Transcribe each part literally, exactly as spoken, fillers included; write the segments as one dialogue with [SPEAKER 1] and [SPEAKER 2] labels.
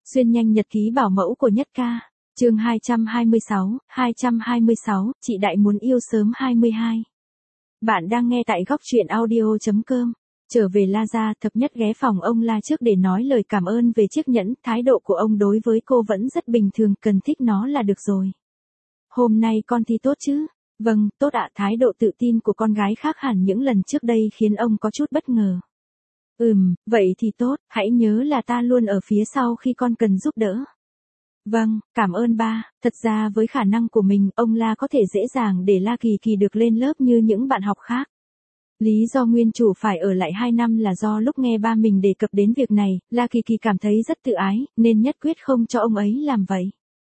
[SPEAKER 1] Xuyên nhanh nhật ký bảo mẫu của Nhất Ca. Chương hai trăm hai mươi sáu, hai trăm hai mươi sáu, chị Đại muốn yêu sớm hai mươi hai. Bạn đang nghe tại góc truyện audio chấm com. Trở về La Gia, Thập Nhất ghé phòng ông La trước để nói lời cảm ơn về chiếc nhẫn, thái độ của ông đối với cô vẫn rất bình thường, cần thích nó là được rồi. Hôm nay con thi tốt chứ? Vâng, tốt ạ. Thái độ tự tin của con gái khác hẳn những lần trước đây khiến ông có chút bất ngờ. Ừm, vậy thì tốt, hãy nhớ là ta luôn ở phía sau khi con cần giúp đỡ. Vâng, cảm ơn ba. Thật ra với khả năng của mình, ông La có thể dễ dàng để La Kỳ Kỳ được lên lớp như những bạn học khác. Lý do nguyên chủ phải ở lại hai năm là do lúc nghe ba mình đề cập đến việc này, La Kỳ Kỳ cảm thấy rất tự ái, nên nhất quyết không cho ông ấy làm vậy.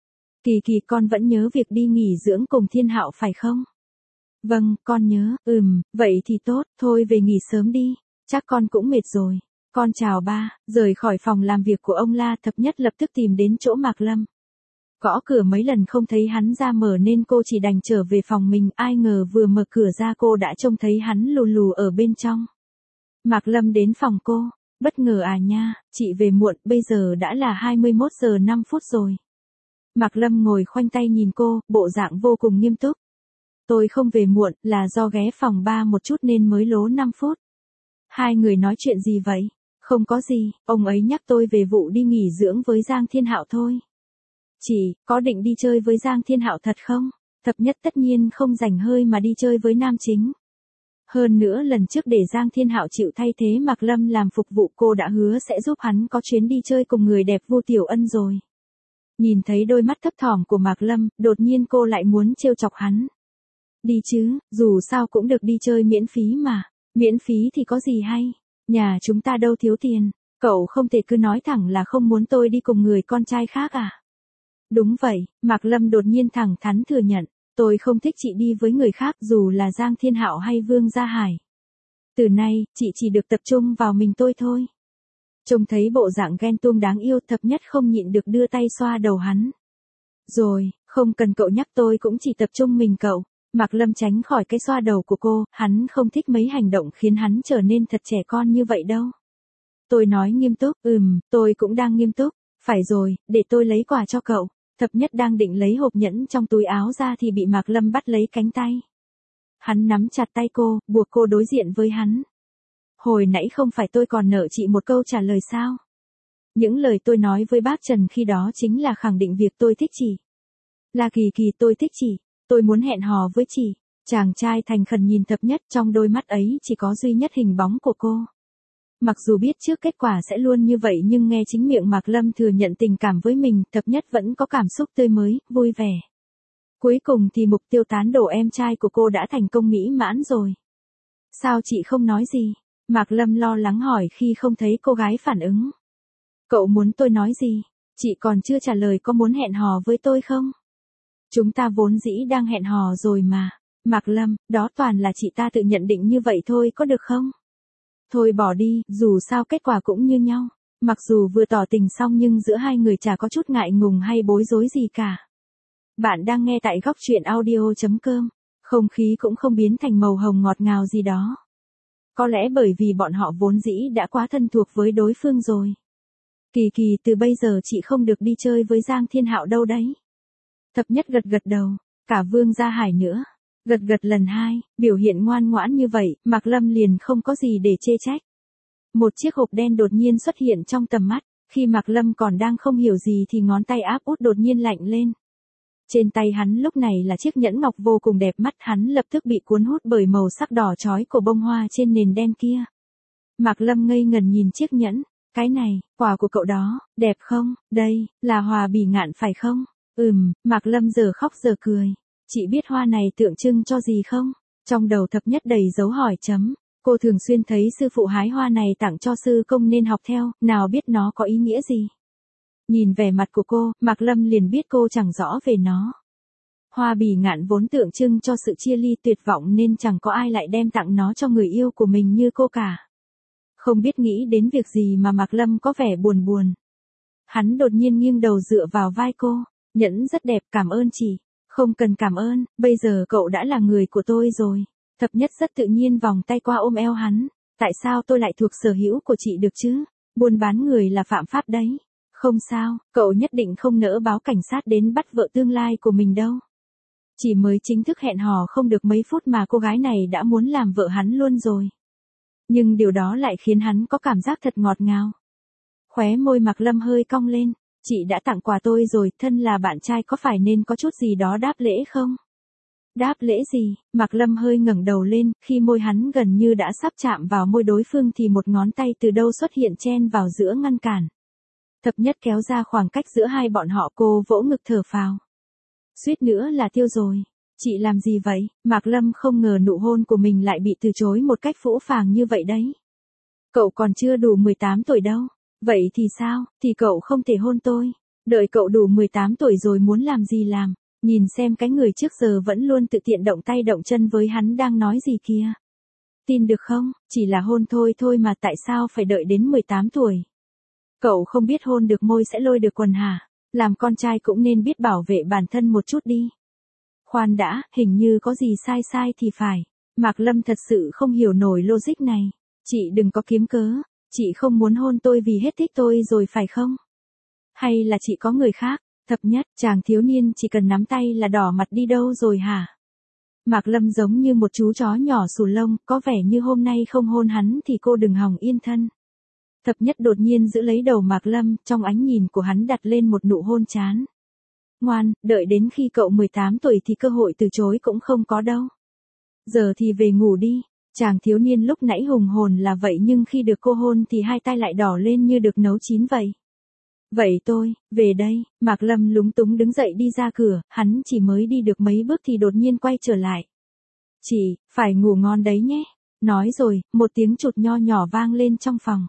[SPEAKER 1] Kỳ Kỳ, con vẫn nhớ việc đi nghỉ dưỡng cùng Thiên Hạo phải không? Vâng, con nhớ. Ừm, vậy thì tốt, thôi về nghỉ sớm đi. Chắc con cũng mệt rồi. Con chào ba. Rời khỏi phòng làm việc của ông La, Thập Nhất lập tức tìm đến chỗ Mạc Lâm. Gõ cửa mấy lần không thấy hắn ra mở nên cô chỉ đành trở về phòng mình, ai ngờ vừa mở cửa ra cô đã trông thấy hắn lù lù ở bên trong. Mạc Lâm đến phòng cô. Bất ngờ à nha, chị về muộn, bây giờ đã là hai mươi mốt giờ năm phút rồi. Mạc Lâm ngồi khoanh tay nhìn cô, bộ dạng vô cùng nghiêm túc. Tôi không về muộn, là do ghé phòng ba một chút nên mới lố năm phút. Hai người nói chuyện gì vậy? Không có gì, ông ấy nhắc tôi về vụ đi nghỉ dưỡng với Giang Thiên Hạo thôi. Chị, có định đi chơi với Giang Thiên Hạo thật không? Thập Nhất tất nhiên không rảnh hơi mà đi chơi với nam chính. Hơn nữa lần trước để Giang Thiên Hạo chịu thay thế Mạc Lâm làm phục vụ, cô đã hứa sẽ giúp hắn có chuyến đi chơi cùng người đẹp Vu Tiểu Ân rồi. Nhìn thấy đôi mắt thấp thỏm của Mạc Lâm, đột nhiên cô lại muốn trêu chọc hắn. Đi chứ, dù sao cũng được đi chơi miễn phí mà. Miễn phí thì có gì hay? Nhà chúng ta đâu thiếu tiền. Cậu không thể cứ nói thẳng là không muốn tôi đi cùng người con trai khác à? Đúng vậy, Mạc Lâm đột nhiên thẳng thắn thừa nhận. Tôi không thích chị đi với người khác dù là Giang Thiên Hạo hay Vương Gia Hải. Từ nay, chị chỉ được tập trung vào mình tôi thôi. Trông thấy bộ dạng ghen tuông đáng yêu, Thập Nhất không nhịn được đưa tay xoa đầu hắn. Rồi, không cần cậu nhắc, tôi cũng chỉ tập trung mình cậu. Mạc Lâm tránh khỏi cái xoa đầu của cô, hắn không thích mấy hành động khiến hắn trở nên thật trẻ con như vậy đâu. Tôi nói nghiêm túc. Ừm, tôi cũng đang nghiêm túc. Phải rồi, để tôi lấy quà cho cậu. Thập Nhất đang định lấy hộp nhẫn trong túi áo ra thì bị Mạc Lâm bắt lấy cánh tay. Hắn nắm chặt tay cô, buộc cô đối diện với hắn. Hồi nãy không phải tôi còn nợ chị một câu trả lời sao? Những lời tôi nói với bác Trần khi đó chính là khẳng định việc tôi thích chị. La Kỳ Kỳ, tôi thích chị. Tôi muốn hẹn hò với chị. Chàng trai thành khẩn nhìn Thập Nhất, trong đôi mắt ấy chỉ có duy nhất hình bóng của cô. Mặc dù biết trước kết quả sẽ luôn như vậy nhưng nghe chính miệng Mạc Lâm thừa nhận tình cảm với mình, Thập Nhất vẫn có cảm xúc tươi mới, vui vẻ. Cuối cùng thì mục tiêu tán đổ em trai của cô đã thành công mỹ mãn rồi. Sao chị không nói gì? Mạc Lâm lo lắng hỏi khi không thấy cô gái phản ứng. Cậu muốn tôi nói gì? Chị còn chưa trả lời có muốn hẹn hò với tôi không? Chúng ta vốn dĩ đang hẹn hò rồi mà. Mạc Lâm, đó toàn là chị ta tự nhận định như vậy thôi, có được không? Thôi bỏ đi, dù sao kết quả cũng như nhau. Mặc dù vừa tỏ tình xong nhưng giữa hai người chả có chút ngại ngùng hay bối rối gì cả. Bạn đang nghe tại góc truyện audio chấm com. Không khí cũng không biến thành màu hồng ngọt ngào gì đó. Có lẽ bởi vì bọn họ vốn dĩ đã quá thân thuộc với đối phương rồi. Kỳ Kỳ, từ bây giờ chị không được đi chơi với Giang Thiên Hạo đâu đấy. Thập Nhất gật gật đầu, cả Vương Gia Hải nữa. Gật gật lần hai, biểu hiện ngoan ngoãn như vậy, Mạc Lâm liền không có gì để chê trách. Một chiếc hộp đen đột nhiên xuất hiện trong tầm mắt, khi Mạc Lâm còn đang không hiểu gì thì ngón tay áp út đột nhiên lạnh lên. Trên tay hắn lúc này là chiếc nhẫn ngọc vô cùng đẹp mắt, hắn lập tức bị cuốn hút bởi màu sắc đỏ chói của bông hoa trên nền đen kia. Mạc Lâm ngây ngần nhìn chiếc nhẫn, cái này, quà của cậu đó, đẹp không? Đây, là Hòa Bỉ Ngạn phải không? Ừm, Mạc Lâm giờ khóc giờ cười. Chị biết hoa này tượng trưng cho gì không? Trong đầu Thập Nhất đầy dấu hỏi chấm. Cô thường xuyên thấy sư phụ hái hoa này tặng cho sư công nên học theo, nào biết nó có ý nghĩa gì. Nhìn vẻ mặt của cô, Mạc Lâm liền biết cô chẳng rõ về nó. Hoa Bỉ Ngạn vốn tượng trưng cho sự chia ly tuyệt vọng nên chẳng có ai lại đem tặng nó cho người yêu của mình như cô cả. Không biết nghĩ đến việc gì mà Mạc Lâm có vẻ buồn buồn. Hắn đột nhiên nghiêng đầu dựa vào vai cô. Nhẫn rất đẹp, cảm ơn chị. Không cần cảm ơn, bây giờ cậu đã là người của tôi rồi. Thập Nhất rất tự nhiên vòng tay qua ôm eo hắn. Tại sao tôi lại thuộc sở hữu của chị được chứ? Buôn bán người là phạm pháp đấy. Không sao, cậu nhất định không nỡ báo cảnh sát đến bắt vợ tương lai của mình đâu. Chỉ mới chính thức hẹn hò không được mấy phút mà cô gái này đã muốn làm vợ hắn luôn rồi. Nhưng điều đó lại khiến hắn có cảm giác thật ngọt ngào. Khóe môi Mạc Lâm hơi cong lên, chị đã tặng quà tôi rồi, thân là bạn trai có phải nên có chút gì đó đáp lễ không? Đáp lễ gì? Mạc Lâm hơi ngẩng đầu lên, khi môi hắn gần như đã sắp chạm vào môi đối phương thì một ngón tay từ đâu xuất hiện chen vào giữa ngăn cản. Thập Nhất kéo ra khoảng cách giữa hai bọn họ, cô vỗ ngực thở phào. Suýt nữa là tiêu rồi. Chị làm gì vậy? Mạc Lâm không ngờ nụ hôn của mình lại bị từ chối một cách phũ phàng như vậy đấy. Cậu còn chưa đủ mười tám tuổi đâu. Vậy thì sao? Thì cậu không thể hôn tôi. Đợi cậu đủ mười tám tuổi rồi muốn làm gì làm. Nhìn xem cái người trước giờ vẫn luôn tự tiện động tay động chân với hắn đang nói gì kia. Tin được không? Chỉ là hôn thôi thôi mà tại sao phải đợi đến mười tám tuổi? Cậu không biết hôn được môi sẽ lôi được quần hả? Làm con trai cũng nên biết bảo vệ bản thân một chút đi. Khoan đã, hình như có gì sai sai thì phải. Mạc Lâm thật sự không hiểu nổi logic này. Chị đừng có kiếm cớ. Chị không muốn hôn tôi vì hết thích tôi rồi phải không? Hay là chị có người khác? Thập Nhất, chàng thiếu niên chỉ cần nắm tay là đỏ mặt đi đâu rồi hả? Mạc Lâm giống như một chú chó nhỏ xù lông, có vẻ như hôm nay không hôn hắn thì cô đừng hòng yên thân. Thập Nhất đột nhiên giữ lấy đầu Mạc Lâm, trong ánh nhìn của hắn đặt lên một nụ hôn chán. Ngoan, đợi đến khi cậu mười tám tuổi thì cơ hội từ chối cũng không có đâu. Giờ thì về ngủ đi. Chàng thiếu niên lúc nãy hùng hồn là vậy nhưng khi được cô hôn thì hai tay lại đỏ lên như được nấu chín vậy. Vậy tôi, về đây. Mạc Lâm lúng túng đứng dậy đi ra cửa, hắn chỉ mới đi được mấy bước thì đột nhiên quay trở lại. Chị, phải ngủ ngon đấy nhé. Nói rồi, một tiếng chụt nho nhỏ vang lên trong phòng.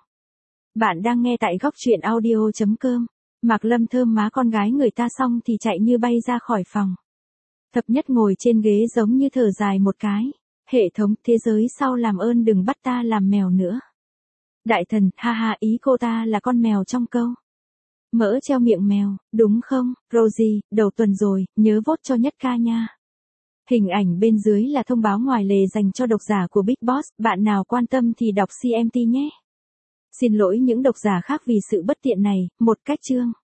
[SPEAKER 1] Bạn đang nghe tại góc truyện audio chấm com. Mạc Lâm thơm má con gái người ta xong thì chạy như bay ra khỏi phòng. Thập Nhất ngồi trên ghế giống như thở dài một cái. Hệ thống, thế giới sau làm ơn đừng bắt ta làm mèo nữa. Đại thần, ha ha, ý cô ta là con mèo trong câu. Mỡ treo miệng mèo, đúng không? Rosie, đầu tuần rồi, nhớ vote cho Nhất ca nha. Hình ảnh bên dưới là thông báo ngoài lề dành cho độc giả của Big Boss, bạn nào quan tâm thì đọc xê em tê nhé. Xin lỗi những độc giả khác vì sự bất tiện này, một cách chương.